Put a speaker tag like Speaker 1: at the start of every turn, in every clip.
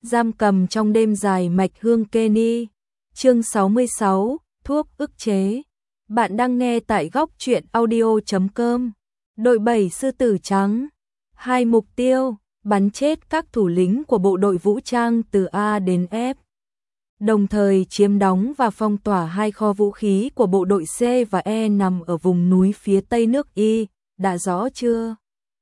Speaker 1: Giam cầm trong đêm dài mạch hương Kenny. Chương 66, thuốc ức chế. Bạn đang nghe tại góc truyện audio.com. Đội 7 sư tử trắng. 2 mục tiêu, bắn chết các thủ lĩnh của bộ đội vũ trang từ A đến F. Đồng thời chiếm đóng và phong tỏa 2 kho vũ khí của bộ đội C và E nằm ở vùng núi phía tây nước Y. Đã rõ chưa?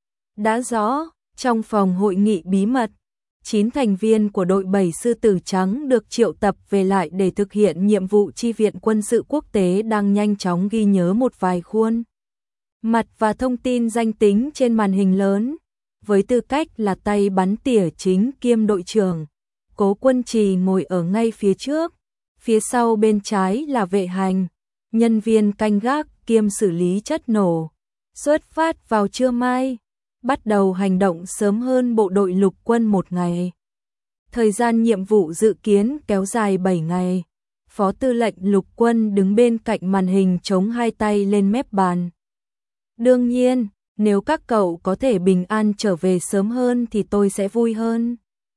Speaker 1: Đã rõ. Trong phòng hội nghị bí mật, 9 thành viên của đội 7 sư tử trắng được triệu tập về lại để thực hiện nhiệm vụ chi viện quân sự quốc tế đang nhanh chóng ghi nhớ một vài khuôn mặt và thông tin danh tính trên màn hình lớn. Với tư cách là tay bắn tỉa chính kiêm đội trưởng, Cố Quân Trì ngồi ở ngay phía trước, phía sau bên trái là Vệ Hành, nhân viên canh gác kiêm xử lý chất nổ. Xuất phát vào trưa mai, bắt đầu hành động sớm hơn bộ đội lục quân 1 ngày. Thời gian nhiệm vụ dự kiến kéo dài 7 ngày. Phó tư lệnh lục quân đứng bên cạnh màn hình chống 2 tay lên mép bàn. Đương nhiên, nếu các cậu có thể bình an trở về sớm hơn thì tôi sẽ vui hơn.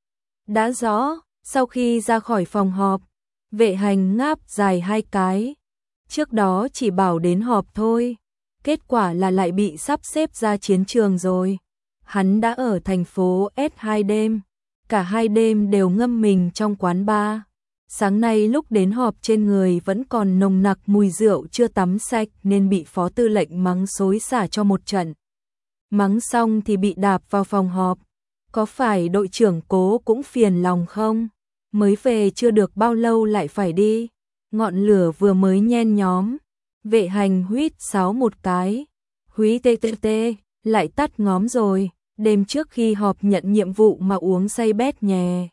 Speaker 1: Đã rõ. Sau khi ra khỏi phòng họp, Vệ Hành ngáp dài 2 cái. Trước đó chỉ bảo đến họp thôi, kết quả là lại bị sắp xếp ra chiến trường rồi. Hắn đã ở thành phố S 2 đêm, cả 2 đêm đều ngâm mình trong quán bar. Sáng nay lúc đến họp trên người vẫn còn nồng nặc mùi rượu chưa tắm sạch nên bị phó tư lệnh mắng xối xả cho một trận. Mắng xong thì bị đạp vào phòng họp. Có phải đội trưởng Cố cũng phiền lòng không? Mới về chưa được bao lâu lại phải đi. Ngọn lửa vừa mới nhen nhóm. Vệ Hành huýt sáo một cái. Húy tê tê tê, lại tắt ngóm rồi. Đêm trước khi họp nhận nhiệm vụ mà uống say bét nhè.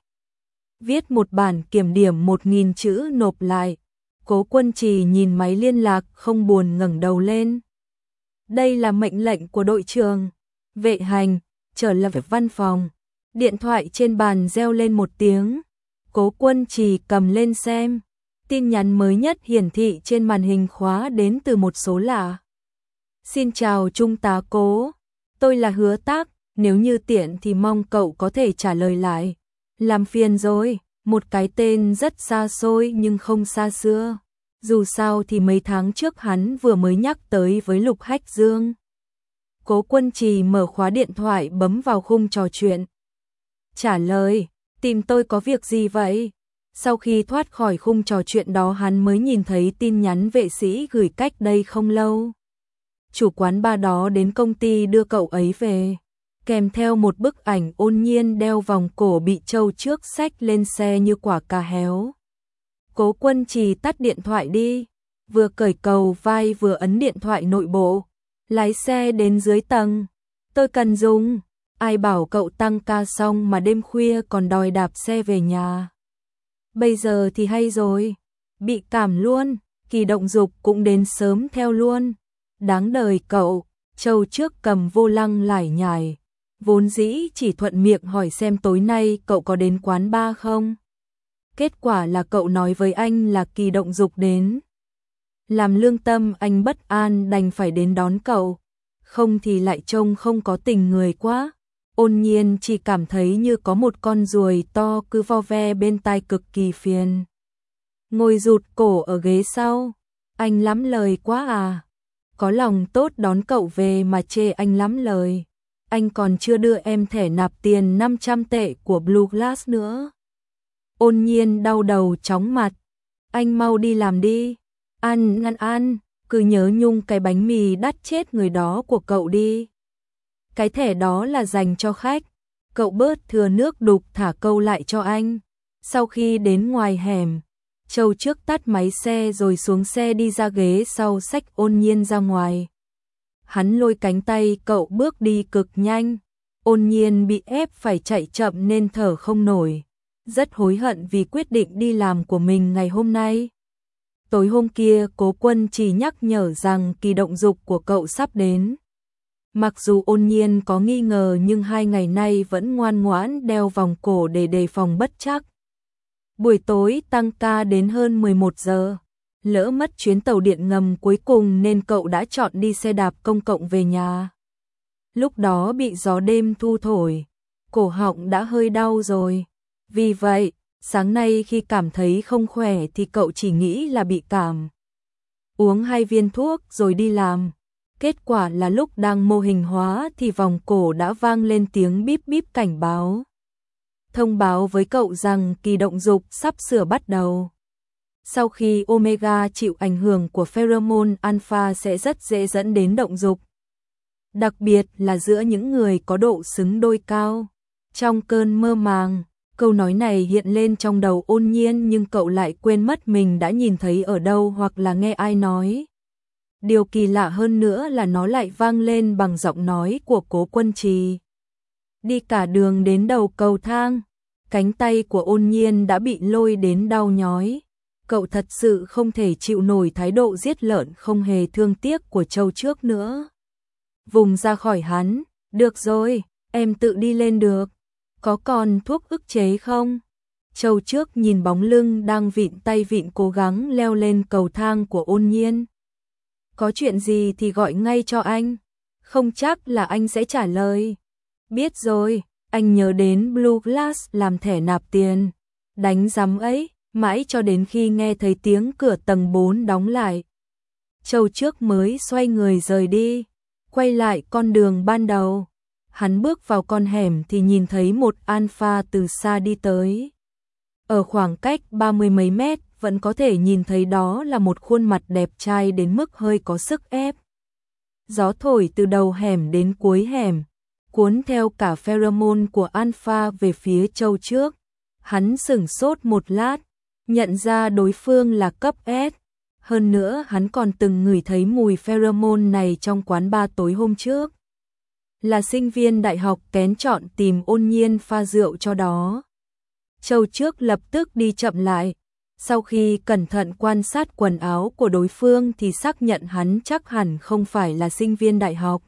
Speaker 1: Viết một bản kiểm điểm 1000 chữ nộp lại. Cố Quân Trì nhìn máy liên lạc không buồn ngẩng đầu lên. Đây là mệnh lệnh của đội trưởng. Vệ Hành trở lại văn phòng. Điện thoại trên bàn reo lên một tiếng. Cố Quân Trì cầm lên xem. Tin nhắn mới nhất hiển thị trên màn hình khóa đến từ một số lạ. Xin chào Trung tá Cố. Tôi là Hứa Tác. Nếu như tiện thì mong cậu có thể trả lời lại. Làm phiền rồi. Một cái tên rất xa xôi nhưng không xa xưa. Dù sao thì mấy tháng trước hắn vừa mới nhắc tới với Lục Hách Dương. Cố Quân Trì mở khóa điện thoại bấm vào khung trò chuyện. Trả lời, tìm tôi có việc gì vậy? Sau khi thoát khỏi khung trò chuyện đó hắn mới nhìn thấy tin nhắn vệ sĩ gửi cách đây không lâu. Chủ quán bar đó đến công ty đưa cậu ấy về, kèm theo một bức ảnh Ôn Nhiên đeo vòng cổ bị trâu trước xách lên xe như quả cà héo. Cố Quân Trì tắt điện thoại đi, vừa cởi cầu vai vừa ấn điện thoại nội bộ, lái xe đến dưới tầng. Tôi cần dùng. Ai bảo cậu tăng ca xong mà đêm khuya còn đòi đạp xe về nhà. Bây giờ thì hay rồi, bị cảm luôn, Kỳ Động Dục cũng đến sớm theo luôn. Đáng đời cậu, trâu trước cầm vô lăng lải nhải. Vốn dĩ chỉ thuận miệng hỏi xem tối nay cậu có đến quán bar không. Kết quả là cậu nói với anh là Kỳ Động Dục đến. Làm lương tâm anh bất an đành phải đến đón cậu. Không thì lại trông không có tình người quá. Ôn Nhiên chỉ cảm thấy như có một con ruồi to cứ vo ve bên tai cực kỳ phiền. Ngồi rụt cổ ở ghế sau. Anh lắm lời quá à. Có lòng tốt đón cậu về mà chê anh lắm lời. Anh còn chưa đưa em thẻ nạp tiền 500 tệ của Blue Glass nữa. Ôn Nhiên đau đầu chóng mặt. Anh mau đi làm đi. Ăn, cứ nhớ nhung cái bánh mì đắt chết người đó của cậu đi. Cái thẻ đó là dành cho khách. Cậu bớt thừa nước đục thả câu lại cho anh. Sau khi đến ngoài hẻm, Châu trước tắt máy xe rồi xuống xe đi ra ghế sau xách Ôn Nhiên ra ngoài. Hắn lôi cánh tay cậu bước đi cực nhanh. Ôn Nhiên bị ép phải chạy chậm nên thở không nổi. Rất hối hận vì quyết định đi làm của mình ngày hôm nay. Tối hôm kia Cố Quân chỉ nhắc nhở rằng Kỳ Động Dục của cậu sắp đến. Mặc dù Ôn Nhiên có nghi ngờ nhưng 2 ngày nay vẫn ngoan ngoãn đeo vòng cổ để đề phòng bất trắc. Buổi tối tăng ca đến hơn 11 giờ. Lỡ mất chuyến tàu điện ngầm cuối cùng nên cậu đã chọn đi xe đạp công cộng về nhà. Lúc đó bị gió đêm thu thổi, cổ họng đã hơi đau rồi. Vì vậy, sáng nay khi cảm thấy không khỏe thì cậu chỉ nghĩ là bị cảm. Uống 2 viên thuốc rồi đi làm. Kết quả là lúc đang mô hình hóa thì vòng cổ đã vang lên tiếng bíp bíp cảnh báo. Thông báo với cậu rằng kỳ động dục sắp sửa bắt đầu. Sau khi omega chịu ảnh hưởng của pheromone alpha sẽ rất dễ dẫn đến động dục. Đặc biệt là giữa những người có độ xứng đôi cao. Trong cơn mơ màng, câu nói này hiện lên trong đầu Ôn Nhiên nhưng cậu lại quên mất mình đã nhìn thấy ở đâu hoặc là nghe ai nói. Điều kỳ lạ hơn nữa là nó lại vang lên bằng giọng nói của Cố Quân Trì. Đi cả đường đến đầu cầu thang, cánh tay của Ôn Nhiên đã bị lôi đến đau nhói. Cậu thật sự không thể chịu nổi thái độ giết lợn không hề thương tiếc của Châu Trước nữa. Vùng ra khỏi hắn, được rồi, em tự đi lên được. Có còn thuốc ức chế không? Châu Trước nhìn bóng lưng đang vịn tay vịn cố gắng leo lên cầu thang của Ôn Nhiên. Có chuyện gì thì gọi ngay cho anh. Không chắc là anh sẽ trả lời. Biết rồi, anh nhớ đến Blue Glass làm thẻ nạp tiền. Đánh rắm ấy, mãi cho đến khi nghe thấy tiếng cửa tầng 4 đóng lại. Châu Trước mới xoay người rời đi, quay lại con đường ban đầu. Hắn bước vào con hẻm thì nhìn thấy một alpha từ xa đi tới. Ở khoảng cách 30 mấy mét vẫn có thể nhìn thấy đó là một khuôn mặt đẹp trai đến mức hơi có sức ép. Gió thổi từ đầu hẻm đến cuối hẻm, cuốn theo cả pheromone của alpha về phía Châu Trước. Hắn sửng sốt một lát, nhận ra đối phương là cấp S. Hơn nữa hắn còn từng ngửi thấy mùi pheromone này trong quán bar tối hôm trước. Là sinh viên đại học kén chọn tìm Ôn Nhiên pha rượu cho đó. Châu Trước lập tức đi chậm lại. Sau khi cẩn thận quan sát quần áo của đối phương thì xác nhận hắn chắc hẳn không phải là sinh viên đại học.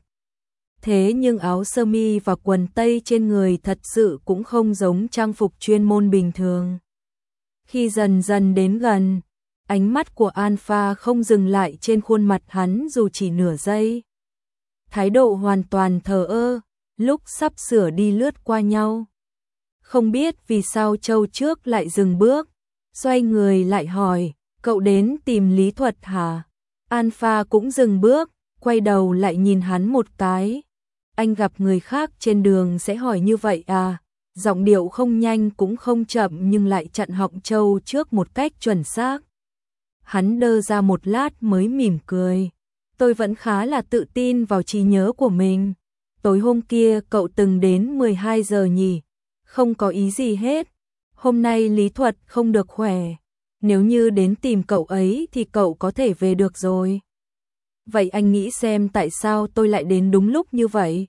Speaker 1: Thế nhưng áo sơ mi và quần tây trên người thật sự cũng không giống trang phục chuyên môn bình thường. Khi dần dần đến gần, ánh mắt của Alpha không dừng lại trên khuôn mặt hắn dù chỉ nửa giây. Thái độ hoàn toàn thờ ơ, lúc sắp sửa đi lướt qua nhau. Không biết vì sao Châu Trước lại dừng bước, xoay người lại hỏi, cậu đến tìm Lý Thuật hả? Alpha cũng dừng bước, quay đầu lại nhìn hắn một cái. Anh gặp người khác trên đường sẽ hỏi như vậy à? Giọng điệu không nhanh cũng không chậm nhưng lại chặn họng Châu Trước một cách chuẩn xác. Hắn đơ ra một lát mới mỉm cười. Tôi vẫn khá là tự tin vào trí nhớ của mình. Tối hôm kia cậu từng đến 12 giờ nhỉ? Không có ý gì hết. Hôm nay Lý Thuật không được khỏe. Nếu như đến tìm cậu ấy thì cậu có thể về được rồi. Vậy anh nghĩ xem tại sao tôi lại đến đúng lúc như vậy?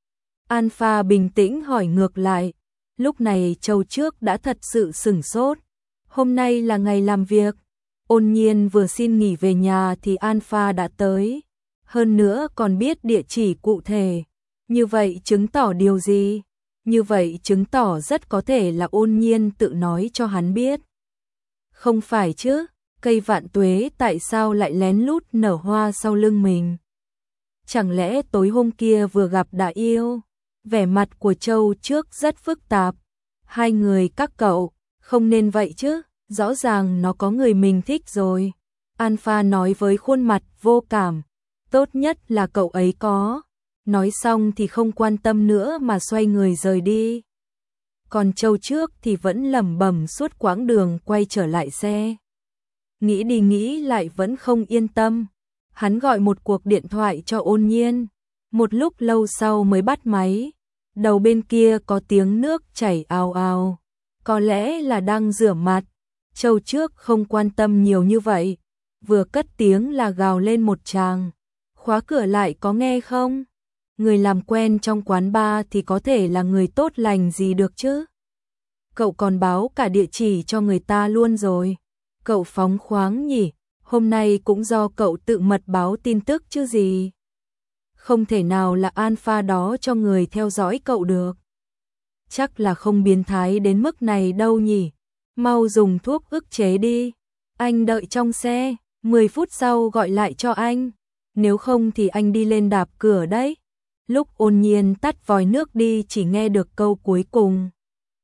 Speaker 1: Alpha bình tĩnh hỏi ngược lại. Lúc này Châu Trước đã thật sự sửng sốt. Hôm nay là ngày làm việc. Ôn Nhiên vừa xin nghỉ về nhà thì Alpha đã tới. Hơn nữa còn biết địa chỉ cụ thể. Như vậy chứng tỏ điều gì? Như vậy chứng tỏ rất có thể là Ôn Nhiên tự nói cho hắn biết. Không phải chứ, cây vạn tuế tại sao lại lén lút nở hoa sau lưng mình? Chẳng lẽ tối hôm kia vừa gặp đã yêu? Vẻ mặt của Châu Trước rất phức tạp. Hai người các cậu, không nên vậy chứ, rõ ràng nó có người mình thích rồi. Alpha nói với khuôn mặt vô cảm, tốt nhất là cậu ấy có. Nói xong thì không quan tâm nữa mà xoay người rời đi. Còn Châu Trước thì vẫn lẩm bẩm suốt quãng đường quay trở lại xe. Nghĩ đi nghĩ lại vẫn không yên tâm. Hắn gọi một cuộc điện thoại cho Ôn Nhiên. Một lúc lâu sau mới bắt máy. Đầu bên kia có tiếng nước chảy ào ào. Có lẽ là đang rửa mặt. Châu Trước không quan tâm nhiều như vậy. Vừa cất tiếng là gào lên một tràng. Khóa cửa lại có nghe không? Người làm quen trong quán bar thì có thể là người tốt lành gì được chứ? Cậu còn báo cả địa chỉ cho người ta luôn rồi. Cậu phóng khoáng nhỉ? Hôm nay cũng do cậu tự mật báo tin tức chứ gì? Không thể nào là Alpha đó cho người theo dõi cậu được. Chắc là không biến thái đến mức này đâu nhỉ? Mau dùng thuốc ức chế đi. Anh đợi trong xe, 10 phút sau gọi lại cho anh. Nếu không thì anh đi lên đạp cửa đấy. Lúc Ôn Nhiên tắt vòi nước đi chỉ nghe được câu cuối cùng.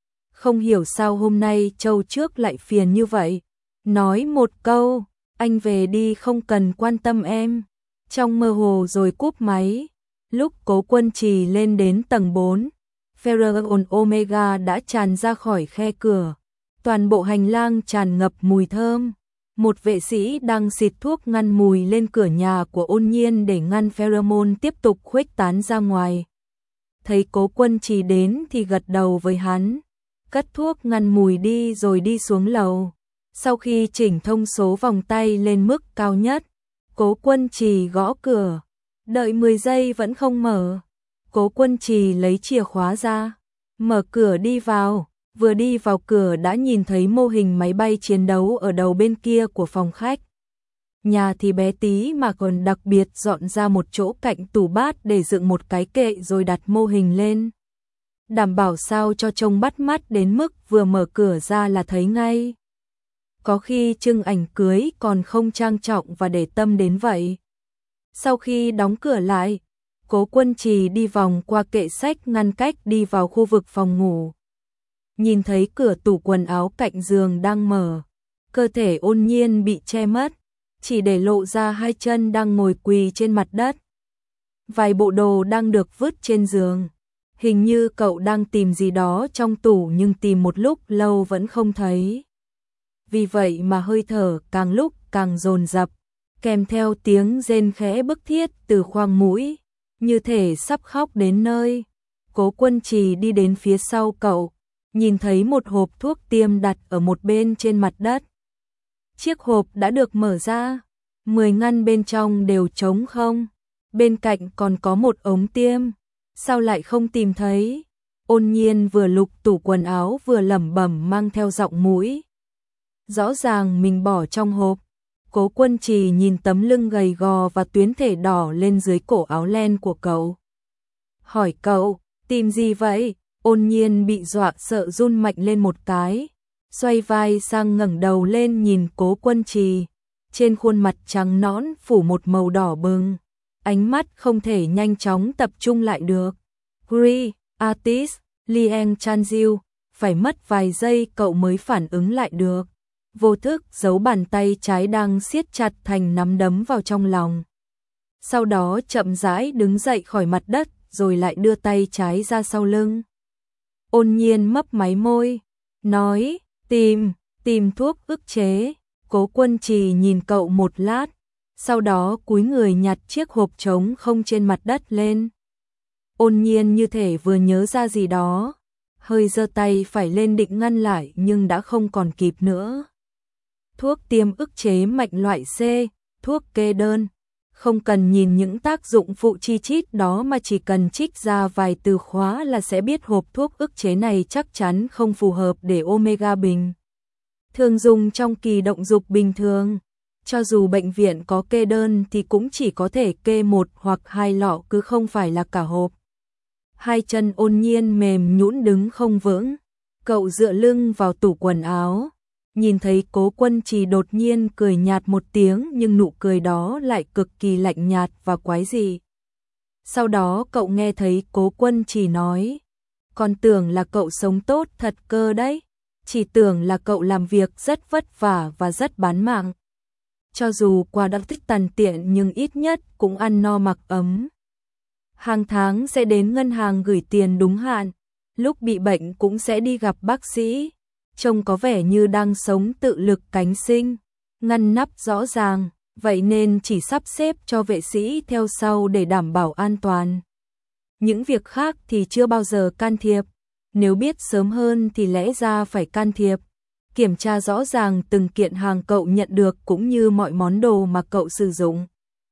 Speaker 1: không hiểu sao hôm nay Châu trước lại phiền như vậy. Nói một câu, anh về đi không cần quan tâm em. Trong mơ hồ rồi cúp máy. Lúc Cố Quân Trì lên đến tầng 4, Pharaon Omega đã tràn ra khỏi khe cửa. Toàn bộ hành lang tràn ngập mùi thơm. Một vệ sĩ đang xịt thuốc ngăn mùi lên cửa nhà của Ôn Nhiên để ngăn pheromone tiếp tục khuếch tán ra ngoài. Thấy Cố Quân Trì đến thì gật đầu với hắn, cất thuốc ngăn mùi đi rồi đi xuống lầu. Sau khi chỉnh thông số vòng tay lên mức cao nhất, Cố Quân Trì gõ cửa, đợi 10 giây vẫn không mở. Cố Quân Trì lấy chìa khóa ra, mở cửa đi vào. Vừa đi vào cửa đã nhìn thấy mô hình máy bay chiến đấu ở đầu bên kia của phòng khách. Nhà thì bé tí mà còn đặc biệt dọn ra một chỗ cạnh tủ bát để dựng một cái kệ rồi đặt mô hình lên. Đảm bảo sao cho trông bắt mắt đến mức vừa mở cửa ra là thấy ngay. Có khi trưng ảnh cưới còn không trang trọng và để tâm đến vậy. Sau khi đóng cửa lại, Cố Quân Trì đi vòng qua kệ sách ngăn cách đi vào khu vực phòng ngủ. Nhìn thấy cửa tủ quần áo cạnh giường đang mở, cơ thể Ôn Nhiên bị che mất, chỉ để lộ ra hai chân đang ngồi quỳ trên mặt đất. Vài bộ đồ đang được vứt trên giường. Hình như cậu đang tìm gì đó trong tủ nhưng tìm một lúc lâu vẫn không thấy. Vì vậy mà hơi thở càng lúc càng dồn dập, kèm theo tiếng rên khẽ bức thiết từ khoang mũi, như thể sắp khóc đến nơi. Cố Quân Trì đi đến phía sau cậu, nhìn thấy một hộp thuốc tiêm đặt ở một bên trên mặt đất. Chiếc hộp đã được mở ra, 10 ngăn bên trong đều trống không, bên cạnh còn có một ống tiêm. Sao lại không tìm thấy? Ôn Nhiên vừa lục tủ quần áo vừa lẩm bẩm mang theo giọng mũi. Rõ ràng mình bỏ trong hộp. Cố Quân Trì nhìn tấm lưng gầy gò và tuyến thể đỏ lên dưới cổ áo len của cậu. Hỏi cậu, tìm gì vậy? Ôn Nhiên bị dọa sợ run mạnh lên một cái, xoay vai sang ngẩng đầu lên nhìn Cố Quân Trì. Trên khuôn mặt trắng nõn phủ một màu đỏ bừng, ánh mắt không thể nhanh chóng tập trung lại được. Gri, artist, Liang Chanjiu, phải mất vài giây cậu mới phản ứng lại được. Vô thức giấu bàn tay trái đang siết chặt thành nắm đấm vào trong lòng. Sau đó chậm rãi đứng dậy khỏi mặt đất rồi lại đưa tay trái ra sau lưng. Ôn Nhiên mấp máy môi, nói, tìm thuốc ức chế. Cố Quân Trì nhìn cậu một lát, sau đó cúi người nhặt chiếc hộp trống không trên mặt đất lên. Ôn Nhiên như thể vừa nhớ ra gì đó, hơi giơ tay phải lên định ngăn lại nhưng đã không còn kịp nữa. Thuốc tiêm ức chế mạch loại C, thuốc kê đơn. Không cần nhìn những tác dụng phụ chi chít đó mà chỉ cần trích ra vài từ khóa là sẽ biết hộp thuốc ức chế này chắc chắn không phù hợp để Omega bình thường dùng trong kỳ động dục bình thường. Cho dù bệnh viện có kê đơn thì cũng chỉ có thể kê 1 hoặc 2 lọ cứ không phải là cả hộp. Hai chân Ôn Nhiên mềm nhũn đứng không vững. Cậu dựa lưng vào tủ quần áo. Nhìn thấy Cố Quân Trì đột nhiên cười nhạt một tiếng nhưng nụ cười đó lại cực kỳ lạnh nhạt và quái dị. Sau đó cậu nghe thấy Cố Quân Trì nói, còn tưởng là cậu sống tốt thật cơ đấy, chỉ tưởng là cậu làm việc rất vất vả và rất bán mạng. Cho dù qua đã thích tàn tiện nhưng ít nhất cũng ăn no mặc ấm. Hàng tháng sẽ đến ngân hàng gửi tiền đúng hạn, lúc bị bệnh cũng sẽ đi gặp bác sĩ. Trông có vẻ như đang sống tự lực cánh sinh, ngăn nắp rõ ràng, vậy nên chỉ sắp xếp cho vệ sĩ theo sau để đảm bảo an toàn. Những việc khác thì chưa bao giờ can thiệp, nếu biết sớm hơn thì lẽ ra phải can thiệp. Kiểm tra rõ ràng từng kiện hàng cậu nhận được cũng như mọi món đồ mà cậu sử dụng.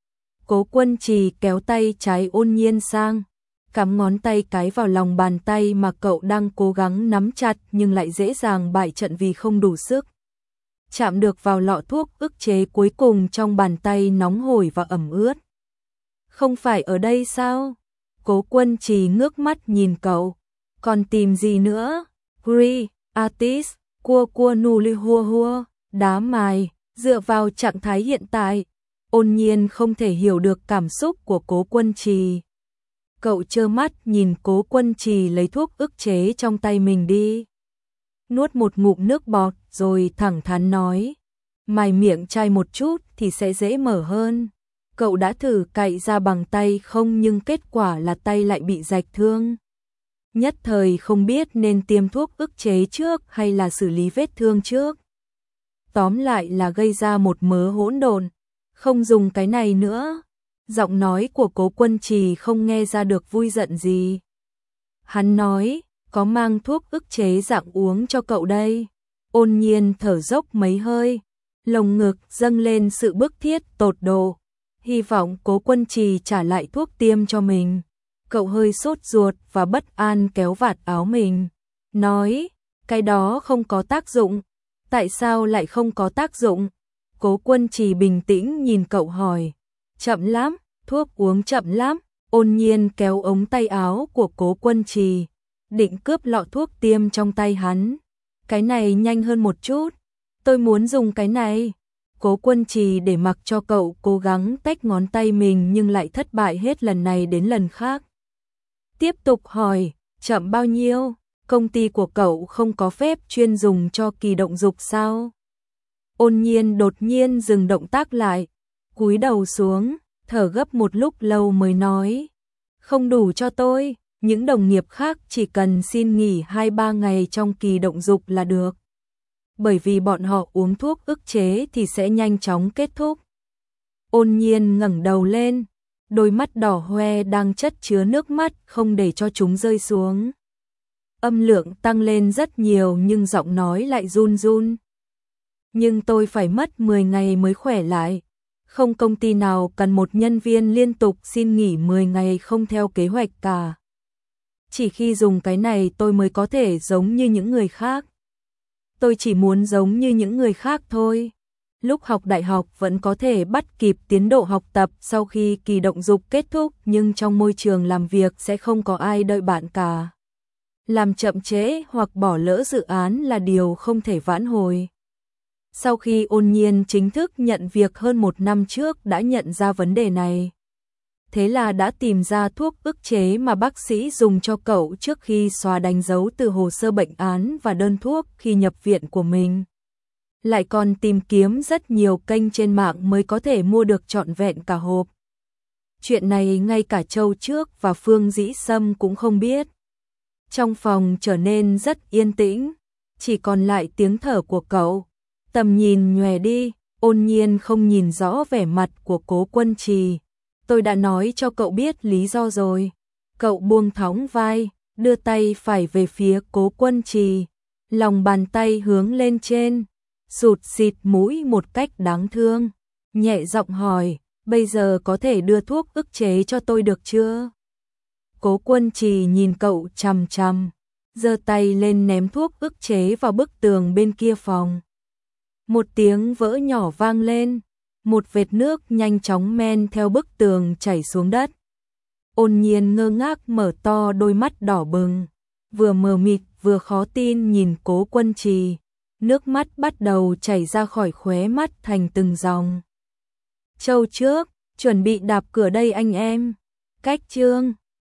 Speaker 1: Cố Quân Trì kéo tay trái Ôn Nhiên sang, cắm ngón tay cái vào lòng bàn tay mà cậu đang cố gắng nắm chặt nhưng lại dễ dàng bại trận vì không đủ sức. Chạm được vào lọ thuốc ức chế cuối cùng trong bàn tay nóng hổi và ẩm ướt. Không phải ở đây sao? Cố Quân Trì ngước mắt nhìn cậu. Còn tìm gì nữa? Gri, artist, cua nù li hua hua, đá mài, dựa vào trạng thái hiện tại. Ôn Nhiên không thể hiểu được cảm xúc của Cố Quân Trì. Cậu trơ mắt nhìn Cố Quân Trì lấy thuốc ức chế trong tay mình đi. nuốt một ngụm nước bọt rồi thẳng thắn nói, mài miệng chai một chút thì sẽ dễ mở hơn. Cậu đã thử cạy ra bằng tay không, nhưng kết quả là tay lại bị rạch thương. Nhất thời không biết nên tiêm thuốc ức chế trước hay là xử lý vết thương trước. Tóm lại là gây ra một mớ hỗn độn, không dùng cái này nữa. Giọng nói của Cố Quân Trì không nghe ra được vui giận gì. Hắn nói, có mang thuốc ức chế dạng uống cho cậu đây. Ôn Nhiên thở dốc mấy hơi, lồng ngực dâng lên sự bức thiết tột độ, hy vọng Cố Quân Trì trả lại thuốc tiêm cho mình. Cậu hơi sốt ruột và bất an kéo vạt áo mình, nói, cái đó không có tác dụng. Tại sao lại không có tác dụng? Cố Quân Trì bình tĩnh nhìn cậu hỏi. Chậm lắm, thuốc uống chậm lắm. Ôn Nhiên kéo ống tay áo của Cố Quân Trì, định cướp lọ thuốc tiêm trong tay hắn. Cái này nhanh hơn một chút, tôi muốn dùng cái này. Cố Quân Trì để mặc cho cậu cố gắng tách ngón tay mình nhưng lại thất bại hết lần này đến lần khác. Tiếp tục hỏi, chậm bao nhiêu? Công ty của cậu không có phép chuyên dùng cho kỳ động dục sao? Ôn Nhiên đột nhiên dừng động tác lại, cúi đầu xuống, thở gấp một lúc lâu mới nói, không đủ cho tôi, những đồng nghiệp khác chỉ cần xin nghỉ 2-3 ngày trong kỳ động dục là được. Bởi vì bọn họ uống thuốc ức chế thì sẽ nhanh chóng kết thúc. Ôn Nhiên ngẩng đầu lên, đôi mắt đỏ hoe đang chất chứa nước mắt không để cho chúng rơi xuống. Âm lượng tăng lên rất nhiều nhưng giọng nói lại run run. Nhưng tôi phải mất 10 ngày mới khỏe lại. Không công ty nào cần một nhân viên liên tục xin nghỉ 10 ngày không theo kế hoạch cả. Chỉ khi dùng cái này tôi mới có thể giống như những người khác. Tôi chỉ muốn giống như những người khác thôi. Lúc học đại học vẫn có thể bắt kịp tiến độ học tập sau khi kỳ động dục kết thúc, nhưng trong môi trường làm việc sẽ không có ai đợi bạn cả. Làm chậm trễ hoặc bỏ lỡ dự án là điều không thể vãn hồi. Sau khi Ôn Nhiên chính thức nhận việc hơn 1 năm trước đã nhận ra vấn đề này. Thế là đã tìm ra thuốc ức chế mà bác sĩ dùng cho cậu trước khi xóa đánh dấu từ hồ sơ bệnh án và đơn thuốc khi nhập viện của mình. Lại còn tìm kiếm rất nhiều kênh trên mạng mới có thể mua được trọn vẹn cả hộp. Chuyện này ngay cả Châu Trước và Phương Dĩ Sâm cũng không biết. Trong phòng trở nên rất yên tĩnh, chỉ còn lại tiếng thở của cậu. Tầm nhìn nhòe đi, Ôn Nhiên không nhìn rõ vẻ mặt của Cố Quân Trì. Tôi đã nói cho cậu biết lý do rồi. Cậu buông thõng vai, đưa tay phải về phía Cố Quân Trì, lòng bàn tay hướng lên trên, sụt xịt mũi một cách đáng thương, nhẹ giọng hỏi, bây giờ có thể đưa thuốc ức chế cho tôi được chưa? Cố Quân Trì nhìn cậu chằm chằm, giơ tay lên ném thuốc ức chế vào bức tường bên kia phòng. Một tiếng vỡ nhỏ vang lên, một vệt nước nhanh chóng men theo bức tường chảy xuống đất. Ôn Nhiên ngơ ngác mở to đôi mắt đỏ bừng, vừa mờ mịt vừa khó tin nhìn Cố Quân Trì, nước mắt bắt đầu chảy ra khỏi khóe mắt thành từng dòng. Châu Trước, chuẩn bị đạp cửa đây anh em. Cách chương